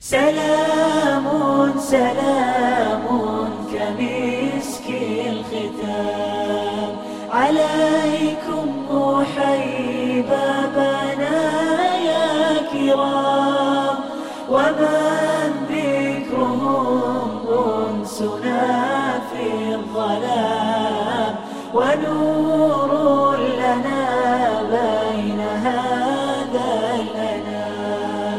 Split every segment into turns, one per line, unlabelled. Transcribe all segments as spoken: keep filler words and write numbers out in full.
سلام سلام كمسك الختام عليكم أحيي بابنا يا كرام، ومن ذكرهم أنسنا في الظلام، ونور لنا بين هذا الأنام.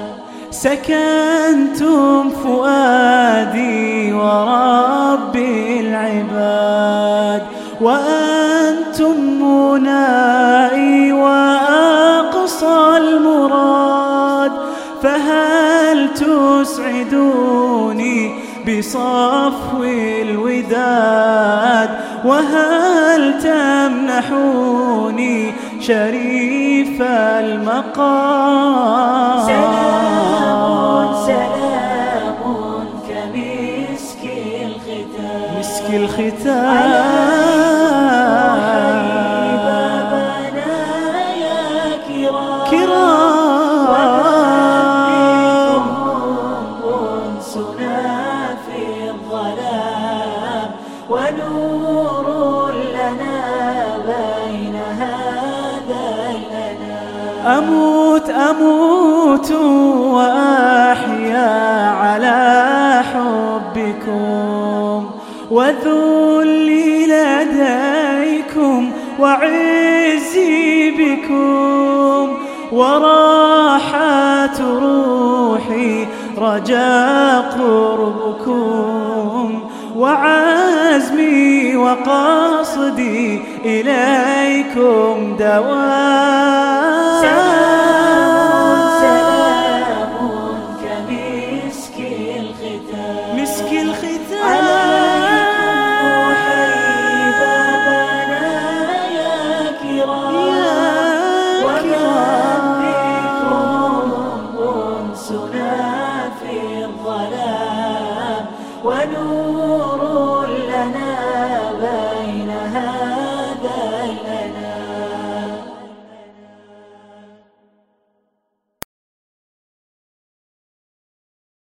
سكنتم فؤادي ورب العباد، وأنتم منائي وأقصى المراد، فهل تسعدوني بصفو الوداد، وهل تمنحوني شريف المقام؟ سلام سلام كمسك الختام، مسك الختام بابنا يا كرام، كرام أنسنا في الظلام، ونور لنا بين هذا الأنام. أموت أموت وأحيا على حبكم، وذلي لديكم وعزي بكم، وراحة روحي رجاء قربكم، وعزمي وقصدي إليكم دوام. سلام سلام كمسك الختام، مسك الختام عليكم أحيي بابنا يا كرام، ومن ذكرهم أنسنا في الظلام، ونور لنا بين هذا الأنام.